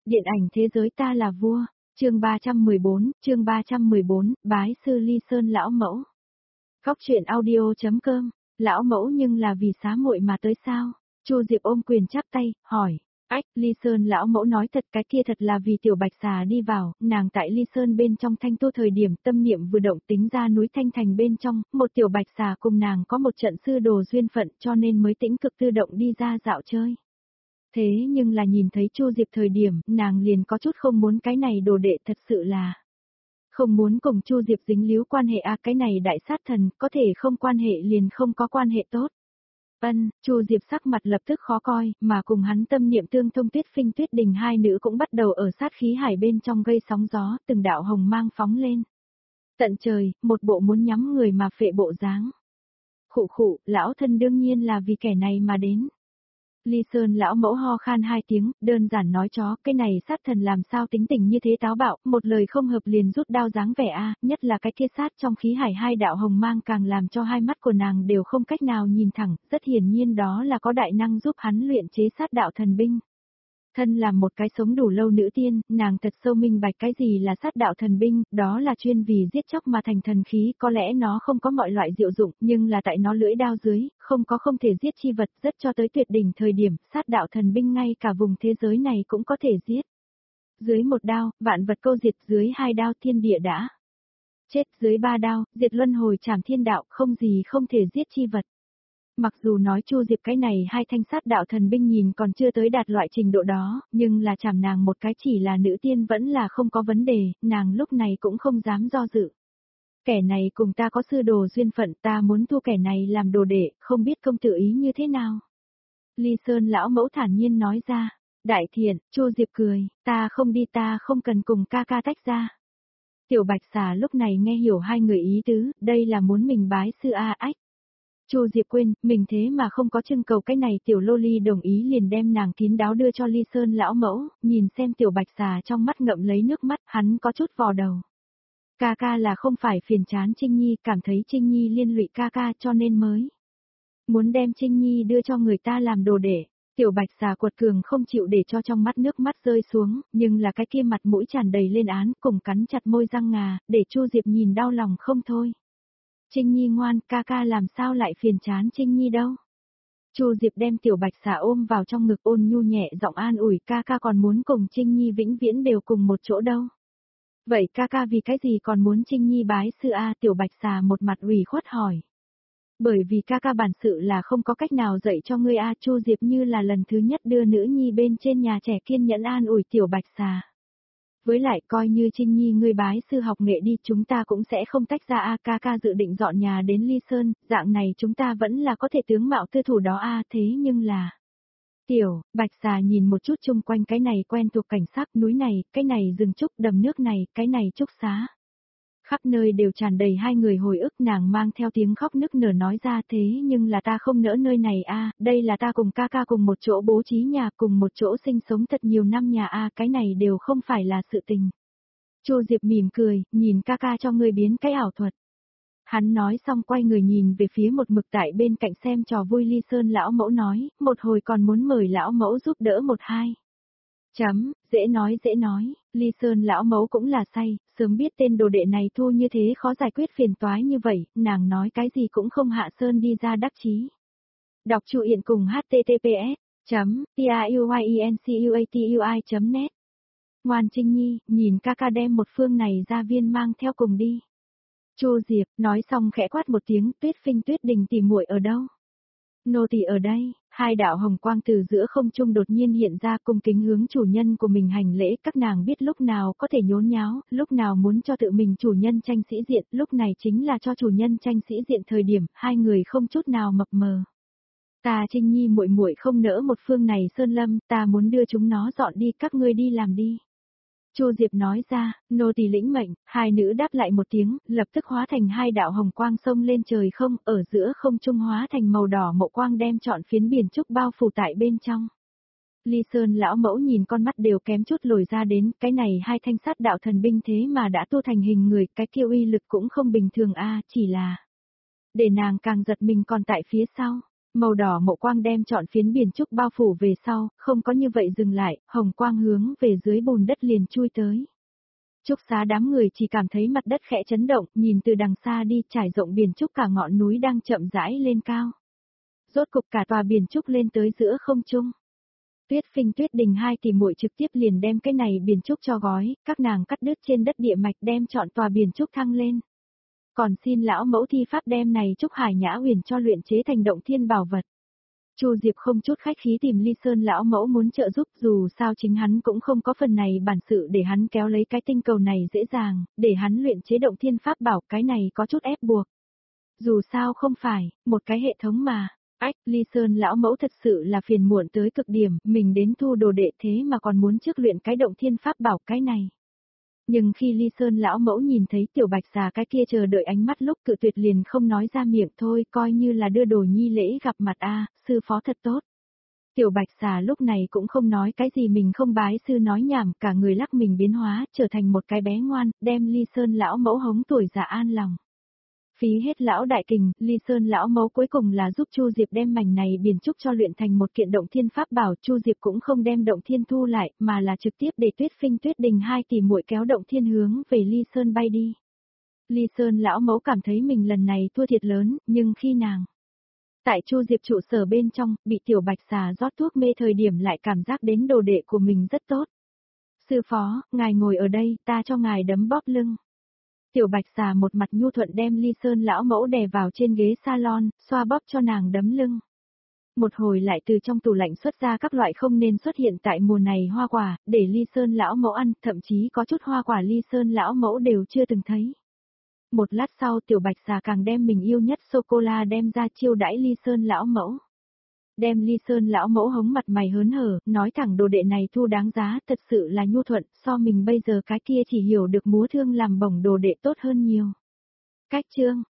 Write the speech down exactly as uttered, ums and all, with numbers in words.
Điện ảnh thế giới ta là vua, chương ba trăm mười bốn, chương ba trăm mười bốn, bái sư Ly Sơn lão mẫu. Góc truyện audio chấm com, lão mẫu nhưng là vì xá muội mà tới sao? Chu Diệp ôm quyền chắp tay, hỏi. Ách, Ly Sơn lão mẫu nói thật, cái kia thật là vì tiểu bạch xà đi vào, nàng tại Ly Sơn bên trong Thanh Tu thời điểm tâm niệm vừa động tính ra núi Thanh Thành bên trong, một tiểu bạch xà cùng nàng có một trận sư đồ duyên phận cho nên mới tĩnh cực tự động đi ra dạo chơi. Thế nhưng là nhìn thấy Chu Diệp thời điểm, nàng liền có chút không muốn cái này đồ đệ, thật sự là không muốn cùng Chu Diệp dính líu quan hệ a, cái này đại sát thần, có thể không quan hệ liền không có quan hệ tốt. Ân, Chu Diệp sắc mặt lập tức khó coi, mà cùng hắn tâm niệm tương thông Tuyết Phinh Tuyết Đình hai nữ cũng bắt đầu ở sát khí hải bên trong gây sóng gió, từng đạo hồng mang phóng lên. Tận trời, một bộ muốn nhắm người mà phệ bộ dáng. Khụ khụ, lão thân đương nhiên là vì kẻ này mà đến. Ly Sơn lão mẫu ho khan hai tiếng, đơn giản nói chó, cái này sát thần làm sao tính tình như thế táo bạo, một lời không hợp liền rút đao dáng vẻ a, nhất là cái kia sát trong khí hải hai đạo hồng mang càng làm cho hai mắt của nàng đều không cách nào nhìn thẳng, rất hiển nhiên đó là có đại năng giúp hắn luyện chế sát đạo thần binh. Thân làm một cái sống đủ lâu nữ tiên, nàng thật sâu minh bạch cái gì là sát đạo thần binh, đó là chuyên vì giết chóc mà thành thần khí, có lẽ nó không có mọi loại diệu dụng, nhưng là tại nó lưỡi đao dưới, không có không thể giết chi vật, rất cho tới tuyệt đỉnh thời điểm, sát đạo thần binh ngay cả vùng thế giới này cũng có thể giết. Dưới một đao, vạn vật câu diệt, dưới hai đao thiên địa đã chết, dưới ba đao, diệt luân hồi trảm thiên đạo, không gì không thể giết chi vật. Mặc dù nói Chu Diệp cái này hai thanh sát đạo thần binh nhìn còn chưa tới đạt loại trình độ đó, nhưng là chảm nàng một cái chỉ là nữ tiên vẫn là không có vấn đề, nàng lúc này cũng không dám do dự. Kẻ này cùng ta có sư đồ duyên phận, ta muốn thu kẻ này làm đồ đệ, không biết công tử ý như thế nào. Ly Sơn lão mẫu thản nhiên nói ra. Đại thiện, Chu Diệp cười, ta không đi, ta không cần cùng ca ca tách ra. Tiểu bạch xà lúc này nghe hiểu hai người ý tứ, đây là muốn mình bái sư A ách. Chu Diệp quên, mình thế mà không có trưng cầu cái này, tiểu lô ly đồng ý liền đem nàng kín đáo đưa cho Ly Sơn lão mẫu, nhìn xem tiểu bạch xà trong mắt ngậm lấy nước mắt, hắn có chút vò đầu. Ca ca là không phải phiền chán Trinh Nhi, cảm thấy Trinh Nhi liên lụy ca ca cho nên mới muốn đem Trinh Nhi đưa cho người ta làm đồ đệ. Tiểu bạch xà quật cường không chịu để cho trong mắt nước mắt rơi xuống, nhưng là cái kia mặt mũi tràn đầy lên án, cùng cắn chặt môi răng ngà, để Chu Diệp nhìn đau lòng không thôi. Trinh Nhi ngoan, ca ca làm sao lại phiền chán Trinh Nhi đâu. Chu Diệp đem tiểu bạch xà ôm vào trong ngực, ôn nhu nhẹ giọng an ủi, ca ca còn muốn cùng Trinh Nhi vĩnh viễn đều cùng một chỗ đâu. Vậy ca ca vì cái gì còn muốn Trinh Nhi bái sư a? Tiểu bạch xà một mặt ủy khuất hỏi. Bởi vì ca ca bản sự là không có cách nào dạy cho ngươi a. Chu Diệp như là lần thứ nhất đưa nữ nhi bên trên nhà trẻ kiên nhẫn an ủi tiểu bạch xà. Với lại coi như Trinh Nhi ngươi bái sư học nghệ đi, chúng ta cũng sẽ không tách ra a. Ca ca dự định dọn nhà đến Ly Sơn, dạng này chúng ta vẫn là có thể tướng mạo tư thủ đó a. Thế nhưng là tiểu bạch xà nhìn một chút chung quanh cái này quen thuộc cảnh sắc, núi này, cái này rừng trúc, đầm nước này, cái này trúc xá. Khắp nơi đều tràn đầy hai người hồi ức, nàng mang theo tiếng khóc nức nở nói ra, thế nhưng là ta không nỡ nơi này a, đây là ta cùng ca ca cùng một chỗ bố trí nhà, cùng một chỗ sinh sống thật nhiều năm nhà a, cái này đều không phải là sự tình. Chu Diệp mỉm cười, nhìn ca ca cho ngươi biến cái ảo thuật. Hắn nói xong quay người nhìn về phía một mực tại bên cạnh xem trò vui Ly Sơn lão mẫu nói, một hồi còn muốn mời lão mẫu giúp đỡ một hai. Chấm, dễ nói dễ nói, Ly Sơn lão mẫu cũng là say, sớm biết tên đồ đệ này thu như thế khó giải quyết phiền toái như vậy, nàng nói cái gì cũng không hạ sơn đi ra đắc chí. Đọc truyện Yện cùng h t t p s chấm t r u y e n c u a t u i chấm net. Ngoan Trinh Nhi, nhìn ca ca đem một phương này ra viên mang theo cùng đi. Chu Diệp nói xong khẽ quát một tiếng, Tuyết Phinh Tuyết Đình tỉ muội ở đâu? Nô tỳ ở đây. Hai đạo hồng quang từ giữa không trung đột nhiên hiện ra, cung kính hướng chủ nhân của mình hành lễ, các nàng biết lúc nào có thể nhốn nháo, lúc nào muốn cho tự mình chủ nhân tranh sĩ diện, lúc này chính là cho chủ nhân tranh sĩ diện thời điểm, hai người không chút nào mập mờ. Ta Trinh Nhi muội muội không nỡ một phương này sơn lâm, ta muốn đưa chúng nó dọn đi, các ngươi đi làm đi. Chu Diệp nói ra, nô tỳ lĩnh mệnh, hai nữ đáp lại một tiếng, lập tức hóa thành hai đạo hồng quang sông lên trời không, ở giữa không trung hóa thành màu đỏ mộ quang đem trọn phiến biển trúc bao phủ tại bên trong. Ly Sơn lão mẫu nhìn con mắt đều kém chút lồi ra đến, cái này hai thanh sát đạo thần binh thế mà đã tu thành hình người, cái kia uy lực cũng không bình thường a, chỉ là để nàng càng giật mình còn tại phía sau. Màu đỏ mộ quang đem trọn phiến biển trúc bao phủ về sau, không có như vậy dừng lại, hồng quang hướng về dưới bùn đất liền chui tới. Trúc xá đám người chỉ cảm thấy mặt đất khẽ chấn động, nhìn từ đằng xa đi, trải rộng biển trúc cả ngọn núi đang chậm rãi lên cao. Rốt cục cả tòa biển trúc lên tới giữa không trung. Tuyết Phinh Tuyết Đình hai tỷ muội trực tiếp liền đem cái này biển trúc cho gói, các nàng cắt đứt trên đất địa mạch đem chọn tòa biển trúc thăng lên. Còn xin lão mẫu thi pháp đem này trúc hải nhã huyền cho luyện chế thành động thiên bảo vật. Chu Diệp không chút khách khí tìm Ly Sơn lão mẫu muốn trợ giúp, dù sao chính hắn cũng không có phần này bản sự để hắn kéo lấy cái tinh cầu này dễ dàng, để hắn luyện chế động thiên pháp bảo, cái này có chút ép buộc. Dù sao không phải, một cái hệ thống mà. Ách, Ly Sơn lão mẫu thật sự là phiền muộn tới cực điểm, mình đến thu đồ đệ thế mà còn muốn trước luyện cái động thiên pháp bảo cái này. Nhưng khi Ly Sơn lão mẫu nhìn thấy tiểu bạch xà cái kia chờ đợi ánh mắt lúc cự tuyệt liền không nói ra miệng thôi, coi như là đưa đồ nhi lễ gặp mặt a, sư phó thật tốt. Tiểu bạch xà lúc này cũng không nói cái gì mình không bái sư nói nhảm, cả người lắc mình biến hóa, trở thành một cái bé ngoan, đem Ly Sơn lão mẫu hống tuổi già an lòng. Phí hết lão đại kình, Ly Sơn lão mẫu cuối cùng là giúp Chu Diệp đem mảnh này biển trúc cho luyện thành một kiện động thiên pháp bảo, Chu Diệp cũng không đem động thiên thu lại, mà là trực tiếp để Tuyết Phinh Tuyết Đình hai tỷ muội kéo động thiên hướng về Ly Sơn bay đi. Ly Sơn lão mẫu cảm thấy mình lần này thua thiệt lớn, nhưng khi nàng tại Chu Diệp trụ sở bên trong, bị tiểu bạch xà rót thuốc mê thời điểm lại cảm giác đến đồ đệ của mình rất tốt. Sư phó, ngài ngồi ở đây, ta cho ngài đấm bóp lưng. Tiểu bạch xà một mặt nhu thuận đem Ly Sơn lão mẫu đè vào trên ghế salon, xoa bóp cho nàng đấm lưng. Một hồi lại từ trong tủ lạnh xuất ra các loại không nên xuất hiện tại mùa này hoa quả, để Ly Sơn lão mẫu ăn, thậm chí có chút hoa quả Ly Sơn lão mẫu đều chưa từng thấy. Một lát sau tiểu bạch xà càng đem mình yêu nhất sô-cô-la đem ra chiêu đãi Ly Sơn lão mẫu. Đem Ly Sơn lão mẫu hống mặt mày hớn hở, nói thẳng đồ đệ này thu đáng giá, thật sự là nhu thuận, so mình bây giờ cái kia chỉ hiểu được múa thương làm bổng đồ đệ tốt hơn nhiều. Cách chương